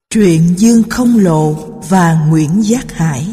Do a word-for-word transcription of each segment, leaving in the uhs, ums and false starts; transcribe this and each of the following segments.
Truyện Dương Không Lộ và Nguyễn Giác Hải.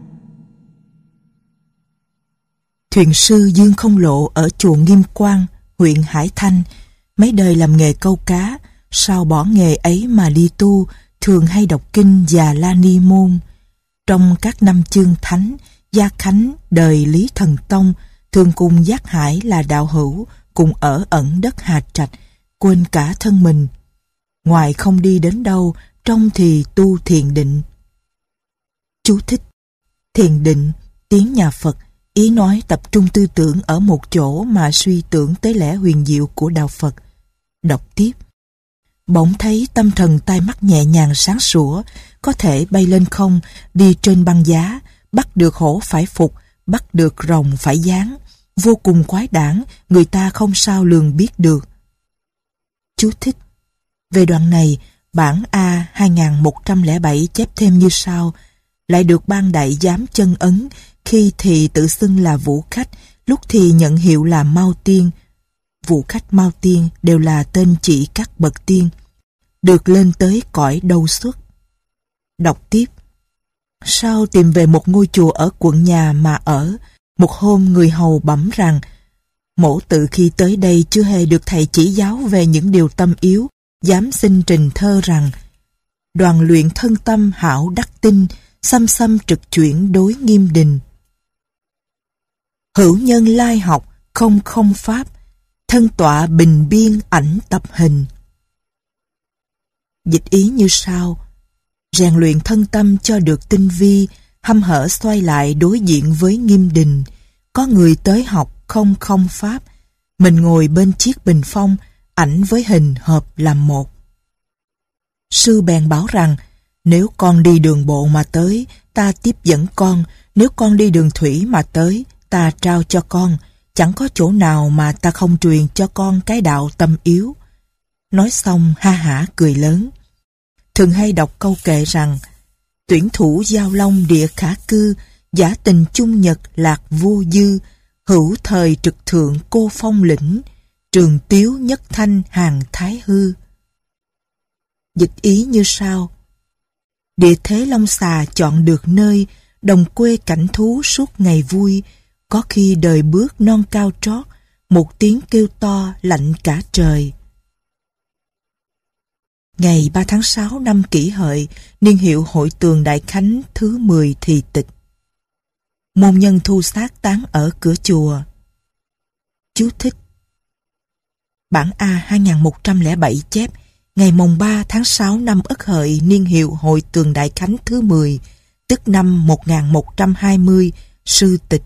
Thuyền sư Dương Không Lộ ở chùa Nghiêm Quang, huyện Hải Thanh, mấy đời làm nghề câu cá, sau bỏ nghề ấy mà đi tu, thường hay đọc kinh Già La Ni Môn. Trong các năm chương thánh, Gia Khánh đời Lý Thần Tông thường cùng Giác Hải là đạo hữu, cùng ở ẩn đất Hà Trạch, quên cả thân mình. Ngoài không đi đến đâu, trong thì tu thiền định. Chú thích: thiền định, tiếng nhà Phật, ý nói tập trung tư tưởng ở một chỗ mà suy tưởng tới lẽ huyền diệu của đạo Phật. Đọc tiếp: bỗng thấy tâm thần tai mắt nhẹ nhàng sáng sủa, có thể bay lên không, đi trên băng giá, bắt được hổ phải phục, bắt được rồng phải giáng, vô cùng quái đản, người ta không sao lường biết được. Chú thích: về đoạn này, bản A hai nghìn một trăm lẻ bảy chép thêm như sau: lại được ban đại giám chân ấn, khi thì tự xưng là Vũ Khách, lúc thì nhận hiệu là Mao Tiên. Vũ Khách, Mao Tiên đều là tên chỉ các bậc tiên, được lên tới cõi đâu xuất. Đọc tiếp: sau tìm về một ngôi chùa ở quận nhà mà ở. Một hôm người hầu bẩm rằng: mỗ tự khi tới đây chưa hề được thầy chỉ giáo về những điều tâm yếu, dám xin trình thơ rằng: đoàn luyện thân tâm hảo đắc tinh, xăm xăm trực chuyển đối nghiêm đình. Hữu nhân lai học, không không pháp, thân tọa bình biên ảnh tập hình. Dịch ý như sau: rèn luyện thân tâm cho được tinh vi, hăm hở xoay lại đối diện với nghiêm đình. Có người tới học không không pháp, mình ngồi bên chiếc bình phong, ảnh với hình hợp làm một. Sư bèn bảo rằng: nếu con đi đường bộ mà tới, ta tiếp dẫn con; nếu con đi đường thủy mà tới, ta trao cho con. Chẳng có chỗ nào mà ta không truyền cho con cái đạo tâm yếu. Nói xong ha hả cười lớn. Thường hay đọc câu kệ rằng: tuyển thủ giao long địa khả cư, giả tình chung nhật lạc vô dư, hữu thời trực thượng cô phong lĩnh, trường tiếu nhất thanh hàng thái hư. Dịch ý như sau: địa thế Long Xà chọn được nơi, đồng quê cảnh thú suốt ngày vui. Có khi đời bước non cao trót, một tiếng kêu to lạnh cả trời. Ngày ba tháng sáu năm Kỷ Hợi, niên hiệu Hội Tường Đại Khánh thứ mười thì tịch. Môn nhân thu xác táng ở cửa chùa. Chú thích: bản A hai nghìn một trăm lẻ bảy chép: ngày mồng ba tháng sáu năm Ất Hợi, niên hiệu Hội Tường Đại Khánh thứ mười, tức năm một nghìn một trăm hai mươi, sư tịch.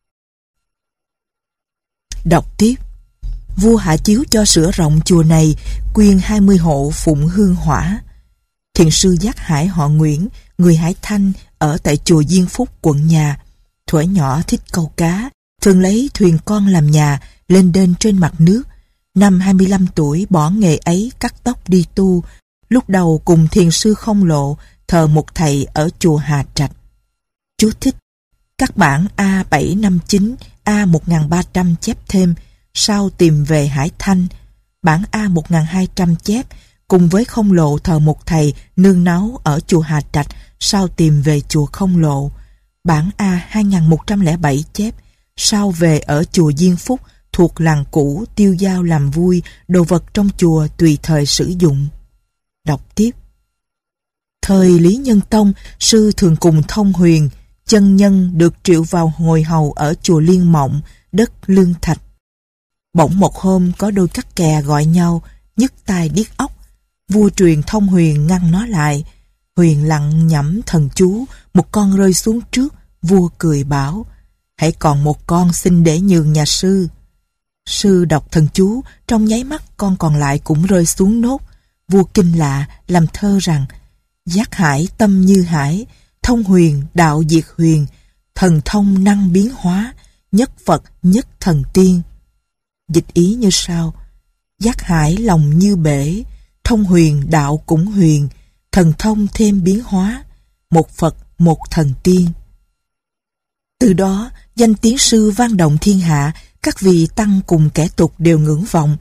Đọc tiếp: vua hạ chiếu cho sửa rộng chùa này, quyên hai mươi hộ phụng hương hỏa. Thiền sư Giác Hải họ Nguyễn, người Hải Thanh, ở tại chùa Diên Phúc, quận nhà. Thuở nhỏ thích câu cá, thường lấy thuyền con làm nhà, lên đên trên mặt nước. Năm hai mươi lăm tuổi bỏ nghề ấy, cắt tóc đi tu. Lúc đầu cùng thiền sư Không Lộ thờ một thầy ở chùa Hà Trạch. Chú thích: các bản A bảy năm chín, A một nghìn ba trăm chép thêm, sau tìm về Hải Thanh. Bản A một nghìn hai trăm chép, cùng với Không Lộ thờ một thầy nương náu ở chùa Hà Trạch, sau tìm về chùa Không Lộ. Bản A hai nghìn một trăm lẻ bảy chép, sau về ở chùa Diên Phúc, thuộc làng cũ, tiêu dao làm vui, đồ vật trong chùa tùy thời sử dụng. Đọc tiếp: thời Lý Nhân Tông, sư thường cùng thông huyền, chân nhân được triệu vào ngồi hầu ở chùa Liên Mộng, đất Lương Thạch. Bỗng một hôm có đôi cắt kè gọi nhau, nhức tai điếc óc. Vua truyền thông huyền ngăn nó lại. Huyền lặng nhẩm thần chú, một con rơi xuống trước. Vua cười bảo: hãy còn một con, xin để nhường nhà sư. Sư đọc thần chú, trong nháy mắt con còn lại cũng rơi xuống nốt. Vua kinh lạ, làm thơ rằng: Giác Hải tâm như hải, thông huyền đạo diệt huyền, thần thông năng biến hóa, nhất Phật nhất thần tiên. Dịch ý như sau: Giác Hải lòng như bể, thông huyền đạo cũng huyền, thần thông thêm biến hóa, một Phật một thần tiên. Từ đó danh tiếng sư vang động thiên hạ, các vị tăng cùng kẻ tục đều ngưỡng vọng.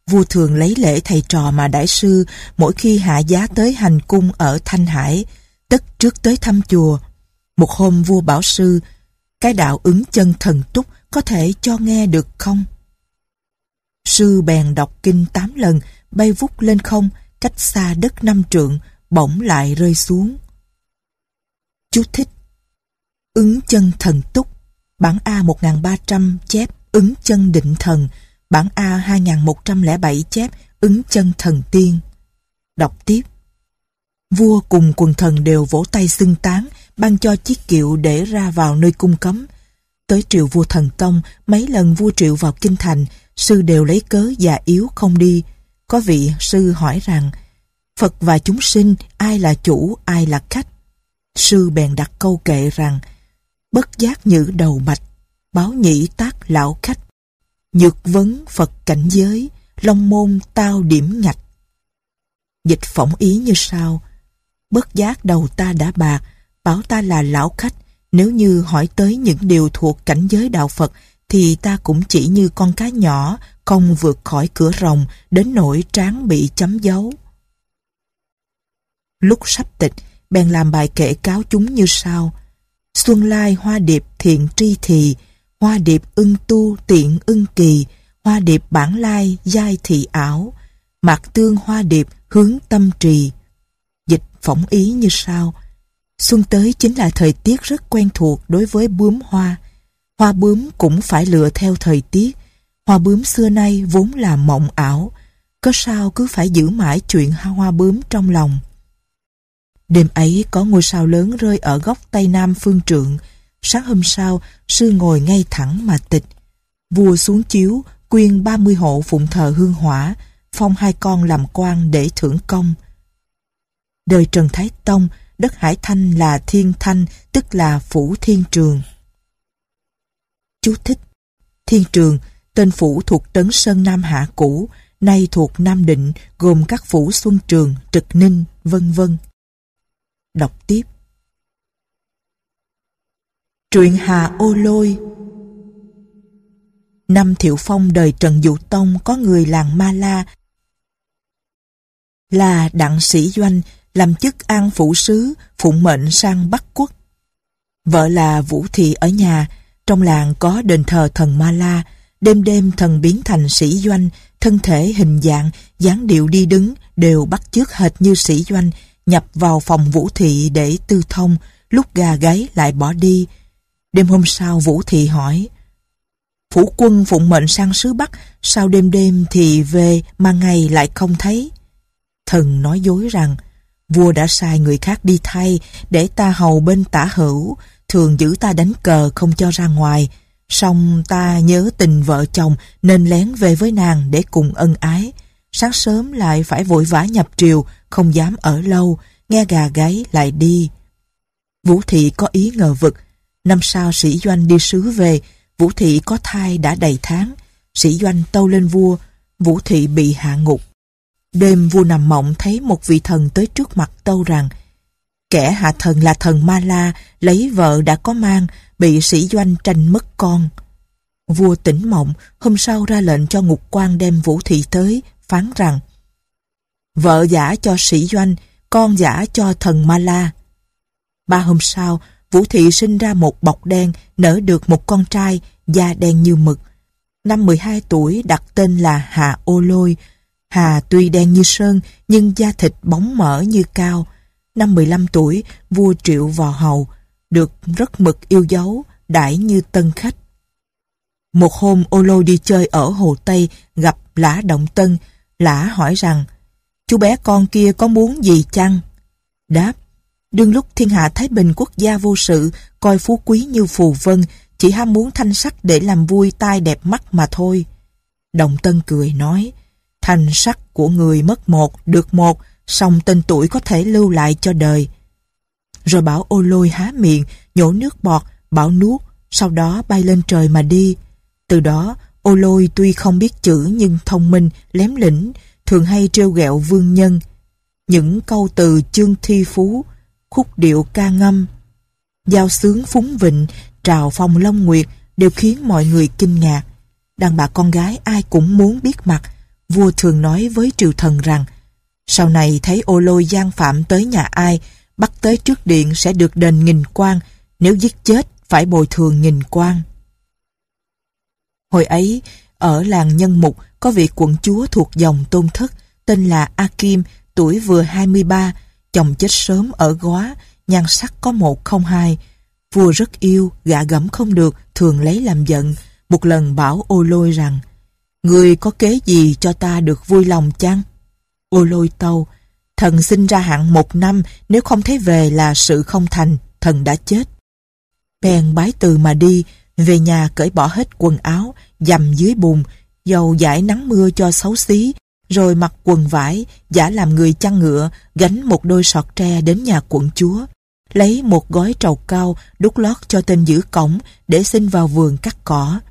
Vua thường lấy lễ thầy trò mà đãi sư mỗi khi hạ giá tới hành cung ở Thanh Hải, tất trước tới thăm chùa. Một hôm vua bảo sư, cái đạo ứng chân thần túc có thể cho nghe được không? Sư bèn đọc kinh tám lần, bay vút lên không, cách xa đất năm trượng, bỗng lại rơi xuống. Chú thích: Ứng chân thần túc, bản A một nghìn ba trăm chép ứng chân định thần, bản A hai nghìn một trăm lẻ bảy chép ứng chân thần tiên. Đọc tiếp: Vua cùng quần thần đều vỗ tay xưng tán, ban cho chiếc kiệu để ra vào nơi cung cấm. Tới triều vua Thần Tông, mấy lần vua triệu vào kinh thành, sư đều lấy cớ già yếu không đi. Có vị sư hỏi rằng, Phật và chúng sinh ai là chủ, ai là khách? Sư bèn đặt câu kệ rằng, bất giác nhữ đầu bạch, báo nhĩ tác lão khách. Nhược vấn Phật cảnh giới, long môn tao điểm ngạch. Dịch phỏng ý như sau: bất giác đầu ta đã bạc, bảo ta là lão khách. Nếu như hỏi tới những điều thuộc cảnh giới đạo Phật, thì ta cũng chỉ như con cá nhỏ, không vượt khỏi cửa rồng, đến nỗi trán bị chấm dấu. Lúc sắp tịch, bèn làm bài kệ cáo chúng như sau: Xuân lai hoa điệp thiện tri thì, hoa điệp ưng tu tiện ưng kỳ, hoa điệp bản lai giai thị ảo, mạc tương hoa điệp hướng tâm trì. Dịch phỏng ý như sau: xuân tới chính là thời tiết rất quen thuộc đối với bướm hoa. Hoa bướm cũng phải lựa theo thời tiết. Hoa bướm xưa nay vốn là mộng ảo, có sao cứ phải giữ mãi chuyện hoa bướm trong lòng. Đêm ấy có ngôi sao lớn rơi ở góc tây nam phương trượng. Sáng hôm sau, sư ngồi ngay thẳng mà tịch. Vua xuống chiếu, quyên ba mươi hộ phụng thờ hương hỏa, phong hai con làm quan để thưởng công. Đời Trần Thái Tông, đất Hải Thanh là Thiên Thanh, tức là phủ Thiên Trường. Chú thích: Thiên Trường, tên phủ thuộc trấn Sơn Nam Hạ cũ, nay thuộc Nam Định, gồm các phủ Xuân Trường, Trực Ninh, vân vân. Đọc tiếp: Truyện Hà Ô Lôi. Năm Thiệu Phong đời Trần Dụ Tông, có người làng Ma La là Đặng Sĩ Doanh, làm chức an phủ sứ, phụng mệnh sang Bắc Quốc. Vợ là Vũ Thị ở nhà. Trong làng có đền thờ thần Ma La. Đêm đêm thần biến thành Sĩ Doanh, thân thể hình dạng, dáng điệu đi đứng đều bắt chước hệt như Sĩ Doanh, nhập vào phòng Vũ Thị để tư thông, lúc gà gáy lại bỏ đi. Đêm hôm sau Vũ Thị hỏi: Phủ quân phụng mệnh sang xứ Bắc, sao đêm đêm thì về mà ngày lại không thấy? Thần nói dối rằng, vua đã sai người khác đi thay, để ta hầu bên tả hữu, thường giữ ta đánh cờ không cho ra ngoài. Song ta nhớ tình vợ chồng nên lén về với nàng để cùng ân ái. Sáng sớm lại phải vội vã nhập triều, không dám ở lâu, nghe gà gáy lại đi. Vũ Thị có ý ngờ vực. Năm sau Sĩ Doanh đi sứ về, Vũ Thị có thai đã đầy tháng. Sĩ Doanh tâu lên vua, Vũ Thị bị hạ ngục. Đêm vua nằm mộng thấy một vị thần tới trước mặt tâu rằng, kẻ hạ thần là thần Ma La, lấy vợ đã có mang, bị Sĩ Doanh tranh mất con. Vua tỉnh mộng, hôm sau ra lệnh cho ngục quan đem Vũ Thị tới, phán rằng, vợ gả cho Sĩ Doanh, con gả cho thần Ma La. Ba hôm sau, Vũ Thị sinh ra một bọc đen, nở được một con trai, da đen như mực. Năm mười hai tuổi đặt tên là Hà Ô Lôi. Hà tuy đen như sơn, nhưng da thịt bóng mỡ như cao. Năm mười lăm tuổi, vua triệu vào hầu, được rất mực yêu dấu, đãi như tân khách. Một hôm Ô Lôi đi chơi ở Hồ Tây, gặp Lã Động Tân. Lã hỏi rằng, chú bé con kia có muốn gì chăng? Đáp, đương lúc thiên hạ thái bình, quốc gia vô sự, coi phú quý như phù vân, chỉ ham muốn thanh sắc để làm vui tai đẹp mắt mà thôi. Động Tân cười nói, thanh sắc của người mất một, được một, song tên tuổi có thể lưu lại cho đời. Rồi bảo Ô Lôi há miệng, nhổ nước bọt, bảo nuốt, sau đó bay lên trời mà đi. Từ đó, Ô Lôi tuy không biết chữ nhưng thông minh, lém lĩnh, thường hay trêu ghẹo vương nhân. Những câu từ chương thi phú, khúc điệu ca ngâm, giao xướng phúng vịnh, trào phong long nguyệt đều khiến mọi người kinh ngạc. Đàn bà con gái ai cũng muốn biết mặt. Vua thường nói với triều thần rằng, sau này thấy ô lôi gian phạm tới nhà ai, bắt tới trước điện sẽ được đền nghìn quan, nếu giết chết phải bồi thường nghìn quan. Hồi ấy, ở làng Nhân Mục có vị quận chúa thuộc dòng Tôn Thất, tên là A Kim, tuổi vừa hai mươi ba, chồng chết sớm ở Góa, nhan sắc có một không hai. Vua rất yêu, gạ gẫm không được, thường lấy làm giận. Một lần bảo ô lôi rằng, ngươi có kế gì cho ta được vui lòng chăng? Ô lôi tâu, thần sinh ra hạn một năm, nếu không thấy về là sự không thành, thần đã chết. Bèn bái từ mà đi, về nhà cởi bỏ hết quần áo, dầm dưới bùn, dầu dãi nắng mưa cho xấu xí, rồi mặc quần vải, giả làm người chăn ngựa, gánh một đôi sọt tre đến nhà quận chúa, lấy một gói trầu cao đút lót cho tên giữ cổng để xin vào vườn cắt cỏ.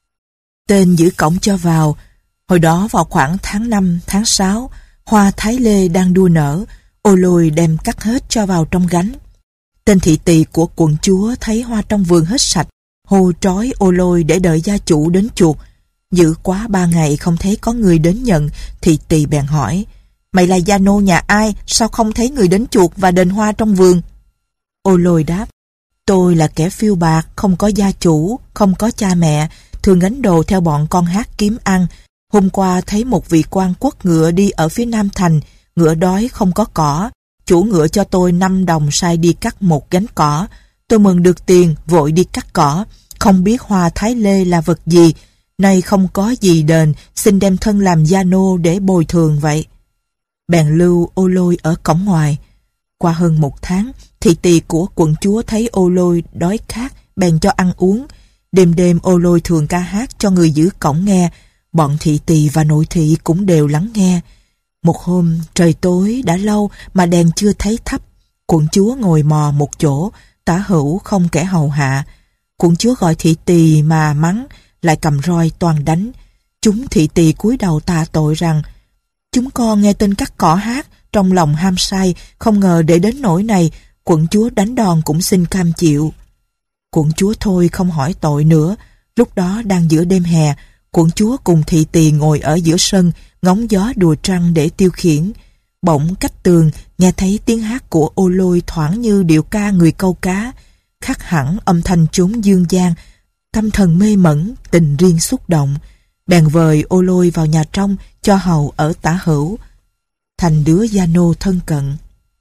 Tên giữ cổng cho vào. Hồi đó vào khoảng tháng năm, tháng sáu, hoa thái lê đang đua nở, ô lôi đem cắt hết cho vào trong gánh. Tên thị tỳ của quận chúa thấy hoa trong vườn hết sạch, hô trói ô lôi để đợi gia chủ đến chuộc. Giữ quá ba ngày không thấy có người đến nhận, thị tỳ bèn hỏi, mày là gia nô nhà ai, sao không thấy người đến chuộc và đền hoa trong vườn? Ô lôi đáp, tôi là kẻ phiêu bạc, không có gia chủ, không có cha mẹ, thường gánh đồ theo bọn con hát kiếm ăn. Hôm qua thấy một vị quan quất ngựa đi ở phía nam thành, ngựa đói không có cỏ. Chủ ngựa cho tôi năm đồng sai đi cắt một gánh cỏ. Tôi mừng được tiền, vội đi cắt cỏ. Không biết hoa thái lê là vật gì. Nay không có gì đền, xin đem thân làm gia nô để bồi thường vậy. Bèn lưu ô lôi ở cổng ngoài. Qua hơn một tháng, thị tỳ của quận chúa thấy ô lôi đói khát, bèn cho ăn uống. Đêm đêm ô lôi thường ca hát cho người giữ cổng nghe. Bọn thị tỳ và nội thị cũng đều lắng nghe. Một hôm trời tối đã lâu mà đèn chưa thấy thắp. Quận chúa ngồi mò một chỗ, tả hữu không kẻ hầu hạ. Quận chúa gọi thị tỳ mà mắng, lại cầm roi toàn đánh. Chúng thị tỳ cúi đầu tạ tội rằng, chúng con nghe tin cắt cỏ hát, trong lòng ham say, không ngờ để đến nỗi này, quận chúa đánh đòn cũng xin cam chịu. Quận chúa thôi không hỏi tội nữa. Lúc đó đang giữa đêm hè, quận chúa cùng thị tỳ ngồi ở giữa sân, ngóng gió đùa trăng để tiêu khiển. Bỗng cách tường nghe thấy tiếng hát của ô lôi thoảng như điệu ca người câu cá, khác hẳn âm thanh chốn dương gian. Tâm thần mê mẩn, tình riêng xúc động, bèn vời ô lôi vào nhà trong cho hầu ở tả hữu, thành đứa gia nô thân cận.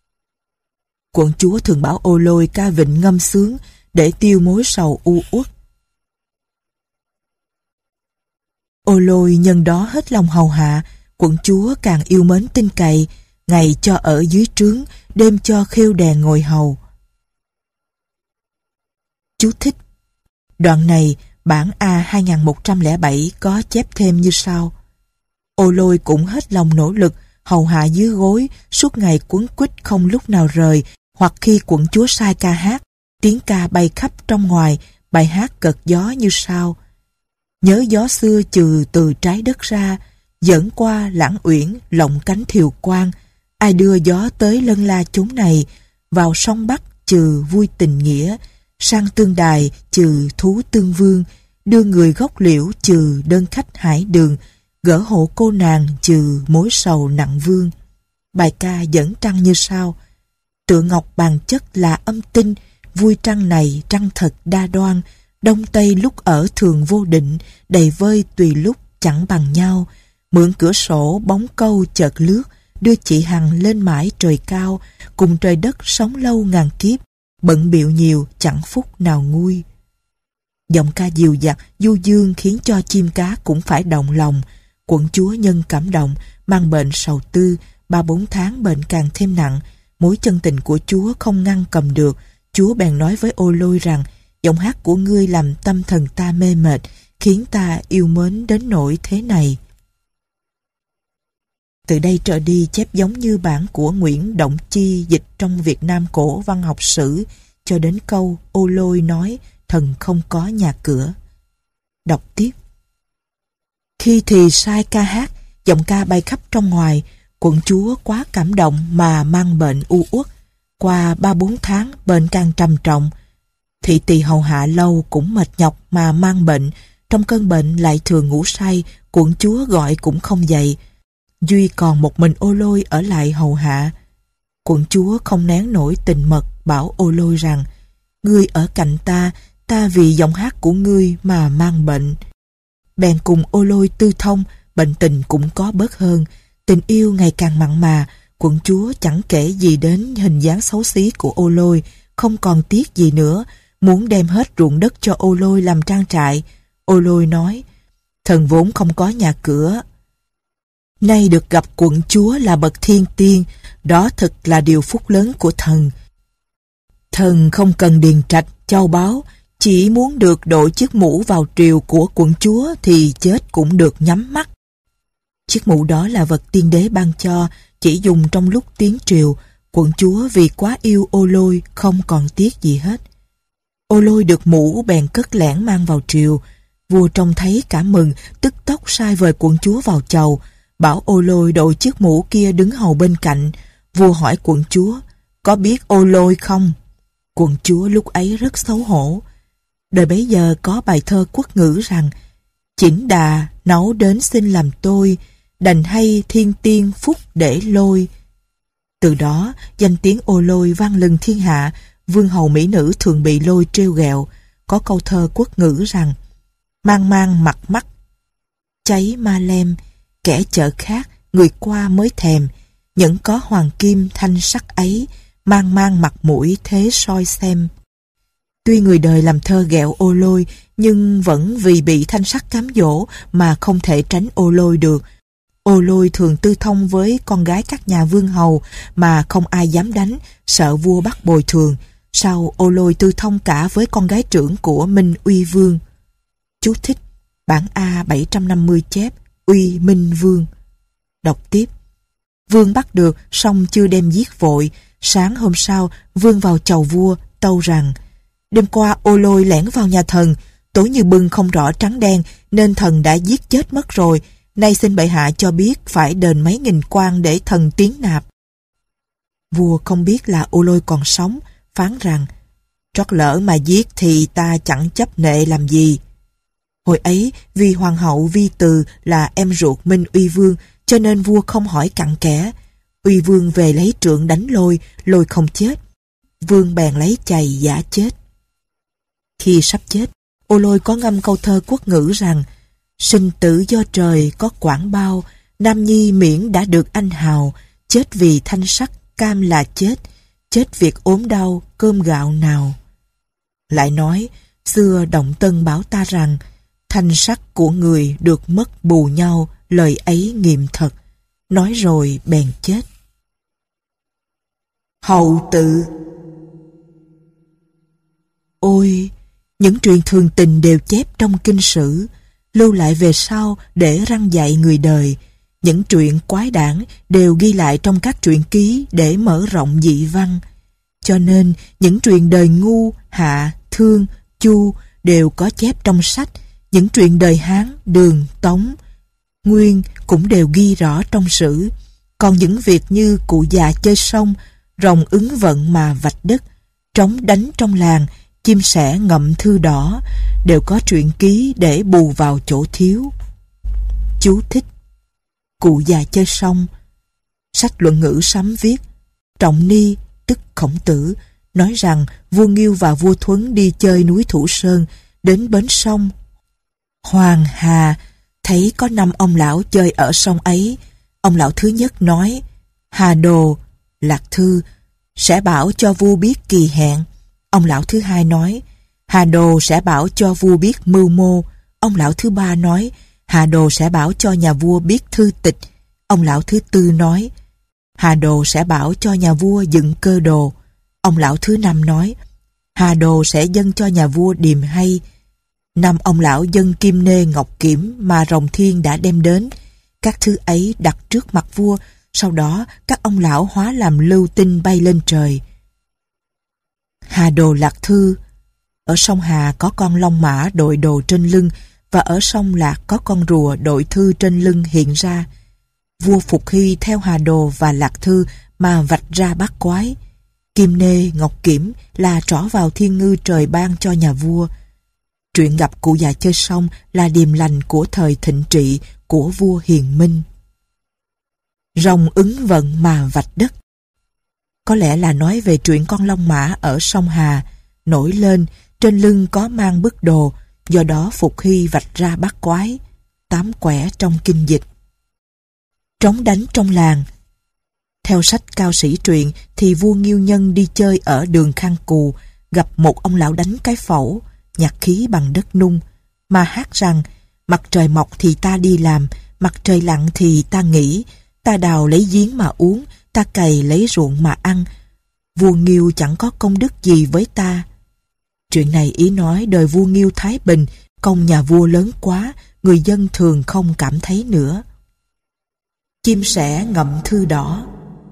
Quận chúa thường bảo ô lôi ca vịnh ngâm sướng để tiêu mối sầu u uất. Ô lôi nhân đó hết lòng hầu hạ, quận chúa càng yêu mến tin cậy, ngày cho ở dưới trướng, đêm cho khêu đèn ngồi hầu. Chú thích: đoạn này bản A hai nghìn một trăm lẻ bảy có chép thêm như sau: ô lôi cũng hết lòng nỗ lực hầu hạ dưới gối, suốt ngày quấn quýt không lúc nào rời, hoặc khi quận chúa sai ca hát, tiếng ca bay khắp trong ngoài, bài hát cợt gió như sau: nhớ gió xưa trừ từ trái đất ra, dẫn qua lãng uyển lộng cánh thiều quang, ai đưa gió tới lân la chốn này, vào sông Bắc trừ vui tình nghĩa, sang tương đài trừ thú tương vương, đưa người gốc liễu trừ đơn khách hải đường, gỡ hộ cô nàng trừ mối sầu nặng vương. Bài ca dẫn trăng như sau: tựa ngọc bàn chất là âm tinh, vui trăng này trăng thật đa đoan, đông tây lúc ở thường vô định, đầy vơi tùy lúc chẳng bằng nhau, mượn cửa sổ bóng câu chợt lướt, đưa chị Hằng lên mãi trời cao, cùng trời đất sống lâu ngàn kiếp, bận bịu nhiều chẳng phúc nào nguôi. Giọng ca dịu dặt du dương khiến cho chim cá cũng phải động lòng. Quận chúa nhân cảm động, mang bệnh sầu tư, ba bốn tháng bệnh càng thêm nặng, mối chân tình của chúa không ngăn cầm được. Chúa bèn nói với ô lôi rằng, giọng hát của ngươi làm tâm thần ta mê mệt, khiến ta yêu mến đến nỗi thế này. Từ đây trở đi chép giống như bản của Nguyễn Động Chi dịch trong Việt Nam cổ văn học sử, cho đến câu ô lôi nói thần không có nhà cửa. Đọc tiếp. Khi thì sai ca hát, giọng ca bay khắp trong ngoài, quận chúa quá cảm động mà mang bệnh u uất. Qua ba bốn tháng bệnh càng trầm trọng. Thị tỳ hầu hạ lâu cũng mệt nhọc mà mang bệnh, trong cơn bệnh lại thường ngủ say, quận chúa gọi cũng không dậy. duy còn một mình Ô Lôi ở lại hầu hạ. Quận chúa không nén nổi tình mật, bảo Ô Lôi rằng: ngươi ở cạnh ta, ta vì giọng hát của ngươi mà mang bệnh. Bèn cùng Ô Lôi tư thông, bệnh tình cũng có bớt hơn. Tình yêu ngày càng mặn mà. Quận chúa chẳng kể gì đến hình dáng xấu xí của Ô Lôi, không còn tiếc gì nữa, muốn đem hết ruộng đất cho Ô Lôi làm trang trại. Ô Lôi nói: thần vốn không có nhà cửa, nay được gặp quận chúa là bậc thiên tiên, đó thật là điều phúc lớn của thần. Thần không cần điền trạch, châu báu, chỉ muốn được đội chiếc mũ vào triều của quận chúa thì chết cũng được nhắm mắt. Chiếc mũ đó là vật tiên đế ban cho, chỉ dùng trong lúc tiến triều. Quận chúa vì quá yêu Ô Lôi không còn tiếc gì hết. Ô Lôi được mũ bèn cất lẻn mang vào triều. Vua trông thấy cả mừng, tức tốc sai vời quận chúa vào chầu, bảo Ô Lôi đội chiếc mũ kia đứng hầu bên cạnh. Vua hỏi quận chúa: có biết Ô Lôi không? Quận chúa lúc ấy rất xấu hổ. Đời bấy giờ có bài thơ quốc ngữ rằng: chỉnh đà nấu đến xin làm tôi, đành hay thiên tiên phúc để Lôi. Từ đó danh tiếng Ô Lôi vang lừng thiên hạ. Vương hầu mỹ nữ thường bị Lôi trêu ghẹo. Có câu thơ quốc ngữ rằng: mang mang mặt mắt cháy ma lem, kẻ chợ khác người qua mới thèm, những có hoàng kim thanh sắc ấy, mang mang mặt mũi thế soi xem. Tuy người đời làm thơ ghẹo Ô Lôi, nhưng vẫn vì bị thanh sắc cám dỗ mà không thể tránh Ô Lôi được. Ô Lôi thường tư thông với con gái các nhà vương hầu mà không ai dám đánh, sợ vua bắt bồi thường. Sau Ô Lôi tư thông cả với con gái trưởng của Minh Uy Vương. Chú thích: bản A bảy trăm năm mươi chép Uy Minh Vương. Đọc tiếp: vương bắt được, song chưa đem giết vội. Sáng hôm sau, vương vào chầu vua, tâu rằng: đêm qua Ô Lôi lẻn vào nhà thần, tối như bưng không rõ trắng đen, nên thần đã giết chết mất rồi. Nay xin bệ hạ cho biết phải đền mấy nghìn quan để thần tiến nạp. Vua không biết là Ô Lôi còn sống, phán rằng: trót lỡ mà giết thì ta chẳng chấp nệ làm gì. Hồi ấy vì hoàng hậu Vi Từ là em ruột Minh Uy Vương, cho nên vua không hỏi cặn kẽ. Uy Vương về lấy trượng đánh Lôi, Lôi không chết. Vương bèn lấy chày giã chết. Khi sắp chết, Ô Lôi có ngâm câu thơ quốc ngữ rằng: sinh tử do trời có quản bao, nam nhi miễn đã được anh hào, chết vì thanh sắc cam là chết, chết việc ốm đau cơm gạo nào. Lại nói: xưa Động Tân bảo ta rằng thanh sắc của người được mất bù nhau, lời ấy nghiệm thật. Nói rồi bèn chết. Hậu tự. Ôi, những chuyện thường tình đều chép trong kinh sử, lưu lại về sau để răn dạy người đời. Những chuyện quái đản đều ghi lại trong các truyện ký để mở rộng dị văn. Cho nên những chuyện đời Ngu, Hạ, Thương, Chu đều có chép trong sách. Những chuyện đời Hán, Đường, Tống, Nguyên cũng đều ghi rõ trong sử. Còn những việc như cụ già chơi sông, rồng ứng vận mà vạch đất, trống đánh trong làng, chim sẻ ngậm thư đỏ, đều có truyện ký để bù vào chỗ thiếu. Chú thích: cụ già chơi sông. Sách luận ngữ Sấm viết: Trọng Ni, tức Khổng Tử, nói rằng vua Nghiêu và vua Thuấn đi chơi núi Thủ Sơn, đến bến sông Hoàng Hà, thấy có năm ông lão chơi ở sông ấy. Ông lão thứ nhất nói: Hà Đồ, Lạc Thư, sẽ bảo cho vua biết kỳ hẹn. Ông lão thứ hai nói: Hà Đồ sẽ bảo cho vua biết mưu mô. Ông lão thứ ba nói: Hà Đồ sẽ bảo cho nhà vua biết thư tịch. Ông lão thứ tư nói: Hà Đồ sẽ bảo cho nhà vua dựng cơ đồ. Ông lão thứ năm nói: Hà Đồ sẽ dâng cho nhà vua điềm hay. Năm ông lão dâng kim nê ngọc kiểm mà rồng thiên đã đem đến. Các thứ ấy đặt trước mặt vua, sau đó các ông lão hóa làm lưu tinh bay lên trời. Hà Đồ Lạc Thư. Ở sông Hà có con long mã đội đồ trên lưng, và ở sông Lạc có con rùa đội thư trên lưng hiện ra. Vua Phục Hy theo Hà Đồ và Lạc Thư mà vạch ra bát quái. Kim nê ngọc kiểm là trỏ vào thiên ngư trời ban cho nhà vua. Chuyện gặp cụ già chơi sông là điềm lành của thời thịnh trị của vua Hiền Minh. Rồng ứng vận mà vạch đất. Có lẽ là nói về chuyện con long mã ở sông Hà, nổi lên, trên lưng có mang bức đồ, do đó Phục Hy vạch ra bát quái, tám quẻ trong kinh dịch. Trống đánh trong làng. Theo sách cao sĩ truyện thì vua Nghiêu Nhân đi chơi ở đường Khang Cù, gặp một ông lão đánh cái phẩu, nhạc khí bằng đất nung, mà hát rằng: mặt trời mọc thì ta đi làm, mặt trời lặn thì ta nghỉ, ta đào lấy giếng mà uống, ta cày lấy ruộng mà ăn. Vua Nghiêu chẳng có công đức gì với ta. Chuyện này ý nói đời vua Nghiêu thái bình, công nhà vua lớn quá, người dân thường không cảm thấy nữa. Chim sẻ ngậm thư đỏ.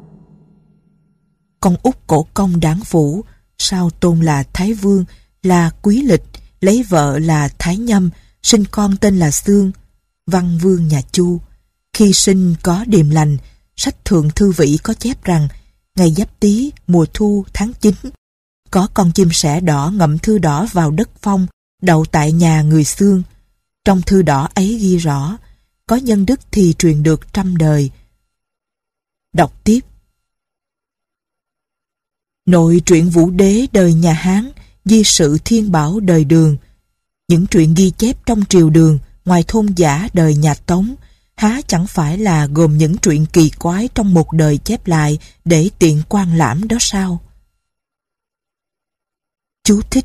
Con út Cổ Công Đảng Phủ, sau tôn là Thái Vương, là Quý Lịch, lấy vợ là Thái Nhâm, sinh con tên là Xương, văn vương nhà Chu. Khi sinh có điềm lành, sách Thượng Thư Vĩ có chép rằng ngày Giáp Tý, mùa thu tháng chín, có con chim sẻ đỏ ngậm thư đỏ vào đất phong, đậu tại nhà người Xương. Trong thư đỏ ấy ghi rõ: có nhân đức thì truyền được trăm đời. Đọc tiếp. Nội truyện Vũ Đế đời nhà Hán, di sự Thiên Bảo đời Đường. Những truyện ghi chép trong triều Đường, ngoài thôn giả đời nhà Tống, há chẳng phải là gồm những truyện kỳ quái trong một đời chép lại để tiện quan lãm đó sao? Chú thích: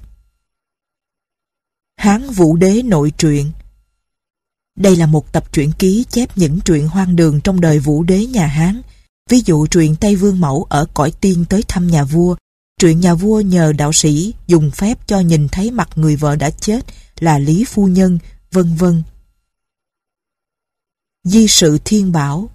Hán Vũ Đế nội truyện. Đây là một tập truyện ký chép những truyện hoang đường trong đời Vũ Đế nhà Hán. Ví dụ truyện Tây Vương Mẫu ở cõi tiên tới thăm nhà vua, truyện nhà vua nhờ đạo sĩ dùng phép cho nhìn thấy mặt người vợ đã chết là Lý Phu Nhân, vân vân. Di sự Thiên Bảo.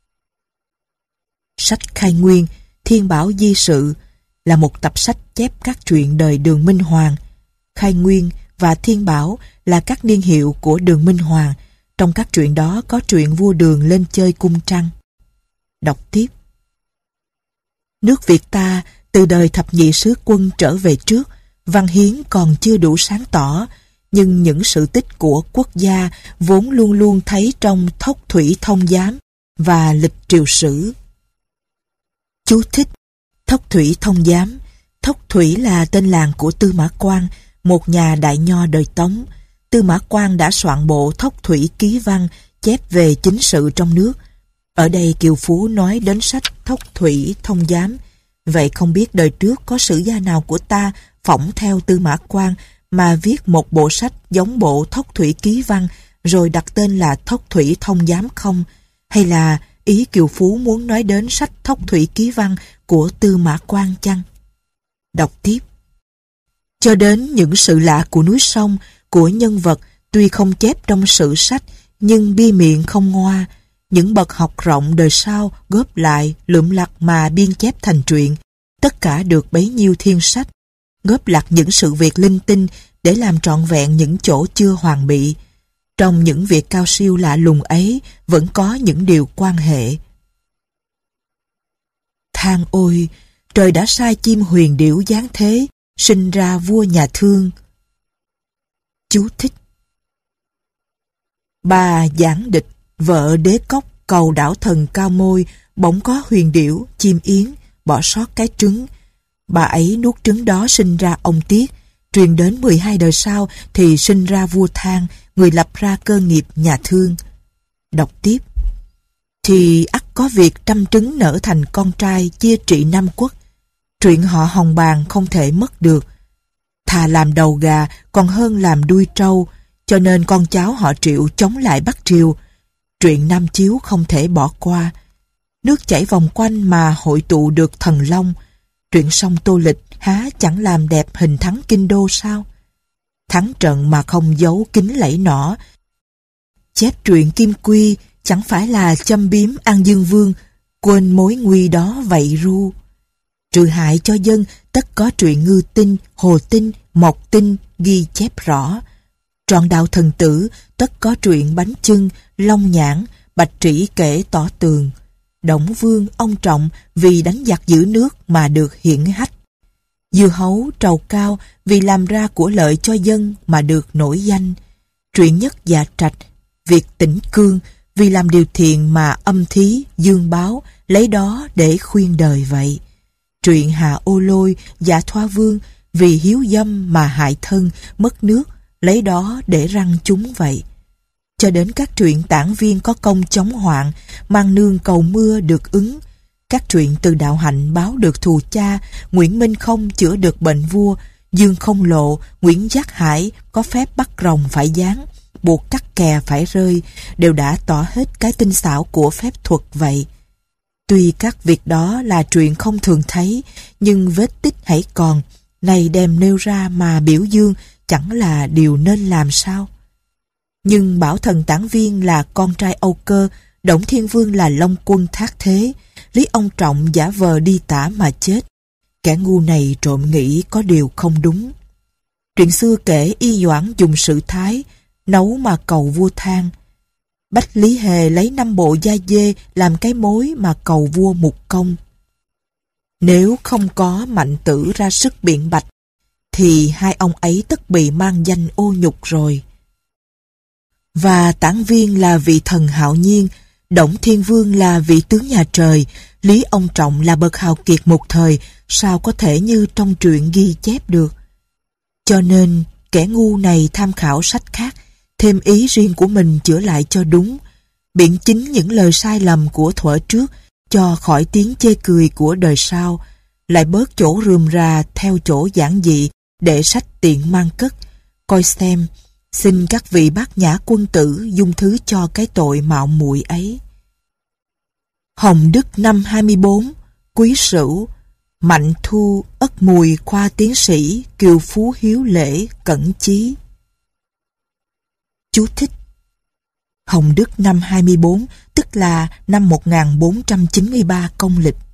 Sách Khai Nguyên, Thiên Bảo Di sự là một tập sách chép các truyện đời Đường Minh Hoàng. Khai Nguyên và Thiên Bảo là các niên hiệu của Đường Minh Hoàng. Trong các truyện đó có truyện vua Đường lên chơi cung trăng. Đọc tiếp. Nước Việt ta từ đời thập nhị sứ quân trở về trước, văn hiến còn chưa đủ sáng tỏ, nhưng những sự tích của quốc gia vốn luôn luôn thấy trong Thốc Thủy Thông Giám và lịch triều sử. Chú thích: Thốc Thủy Thông Giám. Thốc Thủy là tên làng của Tư Mã Quang, một nhà đại nho đời Tống. Tư Mã Quang đã soạn bộ Thốc Thủy Ký Văn chép về chính sự trong nước. Ở đây Kiều Phú nói đến sách Thốc Thủy Thông Giám. Vậy không biết đời trước có sử gia nào của ta phỏng theo Tư Mã Quang mà viết một bộ sách giống bộ Thốc Thủy Ký Văn rồi đặt tên là Thốc Thủy Thông Giám không? Hay là ý Kiều Phú muốn nói đến sách Thốc Thủy Ký Văn của Tư Mã Quang chăng? Đọc tiếp. Cho đến những sự lạ của núi sông, của nhân vật tuy không chép trong sử sách nhưng bia miệng không ngoa. Những bậc học rộng đời sau góp lại lượm lặt mà biên chép thành truyện, tất cả được bấy nhiêu thiên sách, góp lặt những sự việc linh tinh để làm trọn vẹn những chỗ chưa hoàn bị. Trong những việc cao siêu lạ lùng ấy vẫn có những điều quan hệ. Than ôi, trời đã sai chim huyền điểu giáng thế, sinh ra vua nhà Thương. Chú thích: Bà Giảng Địch, vợ Đế Cốc, cầu đảo thần Cao Môi, bỗng có huyền điểu, chim yến, bỏ sót cái trứng. Bà ấy nuốt trứng đó sinh ra ông Tiết, truyền đến mười hai đời sau thì sinh ra vua Thang, người lập ra cơ nghiệp nhà Thương. Đọc tiếp. Thì ắt có việc trăm trứng nở thành con trai chia trị Nam Quốc. Chuyện họ Hồng Bàng không thể mất được. Thà làm đầu gà còn hơn làm đuôi trâu, cho nên con cháu họ Triệu chống lại Bắc Triều. Truyện Nam Chiếu không thể bỏ qua. Nước chảy vòng quanh mà hội tụ được thần long. Truyện sông Tô Lịch há chẳng làm đẹp hình thắng kinh đô sao? Thắng trận mà không giấu kính lẫy nỏ. Chép truyện Kim Quy chẳng phải là châm biếm An Dương Vương, quên mối nguy đó vậy ru. Trừ hại cho dân, tất có truyện Ngư Tinh, Hồ Tinh, Mộc Tinh ghi chép rõ. Trọn đạo thần tử, tất có truyện Bánh Chưng, Long Nhãn, Bạch Trĩ kể tỏ tường. Đổng Vương, ông Trọng vì đánh giặc giữ nước mà được hiển hách. Dưa Hấu, Trầu Cao vì làm ra của lợi cho dân mà được nổi danh. Truyện Nhất Dạ Trạch, Việt Tĩnh Cương vì làm điều thiện mà âm thí, dương báo, lấy đó để khuyên đời vậy. Truyện Hạ Ô Lôi, Dạ Thoa Vương vì hiếu dâm mà hại thân, mất nước, lấy đó để răng chúng vậy. Cho đến các truyện Tản Viên có công chống hoạn, Mang Nương cầu mưa được ứng, các truyện Từ Đạo Hạnh báo được thù cha, Nguyễn Minh Không chữa được bệnh vua, Dương Không Lộ, Nguyễn Giác Hải có phép bắt rồng phải giáng, buộc cắt kè phải rơi, đều đã tỏ hết cái tinh xảo của phép thuật vậy. Tuy các việc đó là chuyện không thường thấy, nhưng vết tích hãy còn, này đem nêu ra mà biểu dương chẳng là điều nên làm sao. Nhưng Bảo Thần Tản Viên là con trai Âu Cơ, Đổng Thiên Vương là Long Quân thác thế, Lý Ông Trọng giả vờ đi tả mà chết. Kẻ ngu này trộm nghĩ có điều không đúng. Truyện xưa kể Y Doãn dùng sự thái, nấu mà cầu vua than. Bách Lý Hề lấy năm bộ da dê làm cái mối mà cầu vua mục công. Nếu không có Mạnh Tử ra sức biện bạch, thì hai ông ấy tất bị mang danh ô nhục rồi. Và Tản Viên là vị thần hạo nhiên, Đổng Thiên Vương là vị tướng nhà trời, Lý Ông Trọng là bậc hào kiệt một thời, sao có thể như trong truyện ghi chép được. Cho nên, kẻ ngu này tham khảo sách khác, thêm ý riêng của mình chữa lại cho đúng, biện chính những lời sai lầm của thuở trước, cho khỏi tiếng chê cười của đời sau, lại bớt chỗ rườm rà theo chỗ giản dị để sách tiện mang cất. Coi xem, xin các vị bát nhã quân tử dung thứ cho cái tội mạo muội ấy. Hồng Đức năm hai mươi bốn, Quý Sửu, Mạnh Thu, Ất Mùi khoa tiến sĩ, Kiều Phú Hiếu Lễ, Cẩn Chí. Chú thích: Hồng Đức năm hai mươi bốn, tức là năm một nghìn bốn trăm chín mươi ba công lịch.